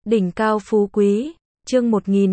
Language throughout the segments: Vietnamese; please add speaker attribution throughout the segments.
Speaker 1: Đỉnh cao phú quý, chương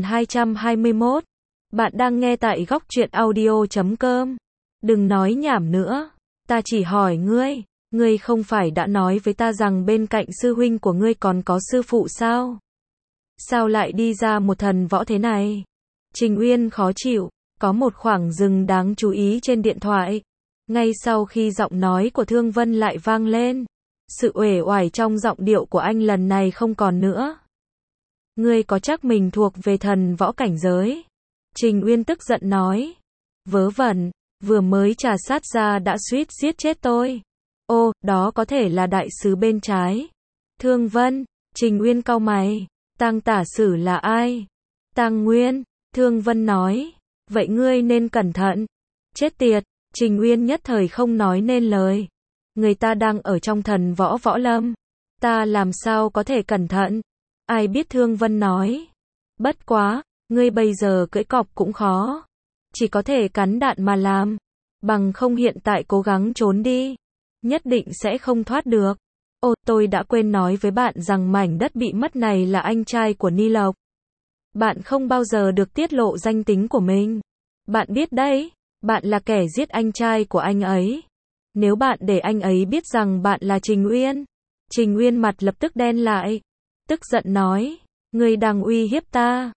Speaker 1: 1221. Bạn đang nghe tại góc truyện audio.com. Đừng nói nhảm nữa, ta chỉ hỏi ngươi không phải đã nói với ta rằng bên cạnh sư huynh của ngươi còn có sư phụ sao? Sao lại đi ra một thần võ thế này? Trình Uyên khó chịu, có một khoảng dừng đáng chú ý trên điện thoại. Ngay sau khi giọng nói của Thương Vân lại vang lên, sự uể oải trong giọng điệu của anh lần này không còn nữa. Ngươi có chắc mình thuộc về thần võ cảnh giới? Trình Uyên tức giận nói. Vớ vẩn, vừa mới trà sát ra đã suýt giết chết tôi. Ô, đó có thể là đại sứ bên trái. Thương Vân, Trình Uyên cau mày. Tang tả sử là ai? Tang Nguyên, Thương Vân nói. Vậy ngươi nên cẩn thận. Chết tiệt, Trình Uyên nhất thời không nói nên lời. Người ta đang ở trong thần võ võ lâm. Ta làm sao có thể cẩn thận? Ai biết, Thương Vân nói. Bất quá, ngươi bây giờ cưỡi cọp cũng khó. Chỉ có thể cắn đạn mà làm. Bằng không hiện tại cố gắng trốn đi. Nhất định sẽ không thoát được. Ồ, tôi đã quên nói với bạn rằng mảnh đất bị mất này là anh trai của Ni Lộc. Bạn không bao giờ được tiết lộ danh tính của mình. Bạn biết đấy, bạn là kẻ giết anh trai của anh ấy. Nếu bạn để anh ấy biết rằng bạn là Trình Uyên. Trình Uyên mặt lập tức đen lại. Tức giận nói, ngươi đang uy hiếp ta.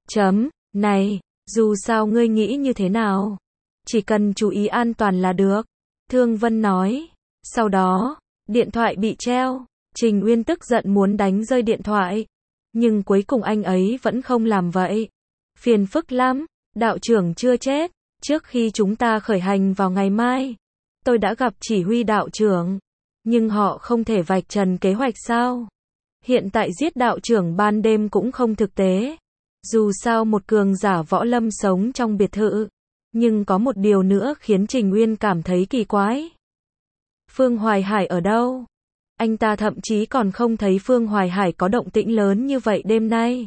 Speaker 1: Này, dù sao ngươi nghĩ như thế nào? Chỉ cần chú ý an toàn là được. Thương Vân nói. Sau đó, điện thoại bị treo. Trình Uyên tức giận muốn đánh rơi điện thoại. Nhưng cuối cùng anh ấy vẫn không làm vậy. Phiền phức lắm, đạo trưởng chưa chết. Trước khi chúng ta khởi hành vào ngày mai, tôi đã gặp chỉ huy đạo trưởng. Nhưng họ không thể vạch trần kế hoạch sao? Hiện tại giết đạo trưởng ban đêm cũng không thực tế. Dù sao một cường giả võ lâm sống trong biệt thự. Nhưng có một điều nữa khiến Trình Uyên cảm thấy kỳ quái. Phương Hoài Hải ở đâu? Anh ta thậm chí còn không thấy Phương Hoài Hải có động tĩnh lớn như vậy đêm nay.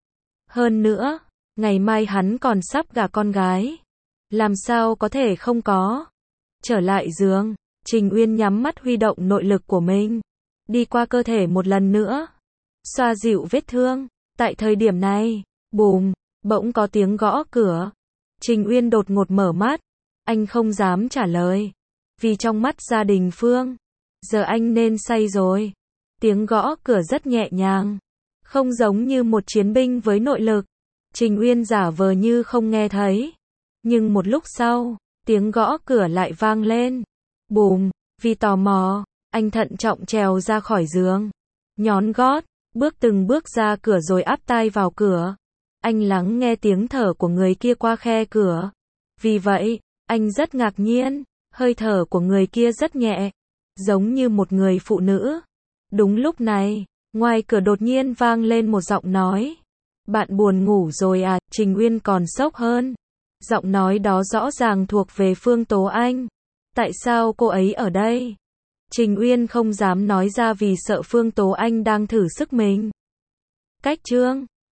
Speaker 1: Hơn nữa, ngày mai hắn còn sắp gả con gái. Làm sao có thể không có? Trở lại giường, Trình Uyên nhắm mắt huy động nội lực của mình. Đi qua cơ thể một lần nữa. Xoa dịu vết thương. Tại thời điểm này, bùm, bỗng có tiếng gõ cửa. Trình Uyên đột ngột mở mắt. Anh không dám trả lời. Vì trong mắt gia đình Phương, giờ anh nên say rồi. Tiếng gõ cửa rất nhẹ nhàng. Không giống như một chiến binh với nội lực. Trình Uyên giả vờ như không nghe thấy. Nhưng một lúc sau, tiếng gõ cửa lại vang lên. Bùm, vì tò mò, anh thận trọng trèo ra khỏi giường. Nhón gót, bước từng bước ra cửa rồi áp tai vào cửa. Anh lắng nghe tiếng thở của người kia qua khe cửa. Vì vậy, anh rất ngạc nhiên, hơi thở của người kia rất nhẹ, giống như một người phụ nữ. Đúng lúc này, ngoài cửa đột nhiên vang lên một giọng nói. Bạn buồn ngủ rồi à? Trình Uyên còn sốc hơn. Giọng nói đó rõ ràng thuộc về Phương Tố Anh. Tại sao cô ấy ở đây? Trình Uyên không dám nói ra vì sợ Phương Tố Anh đang thử sức mình. Cách chương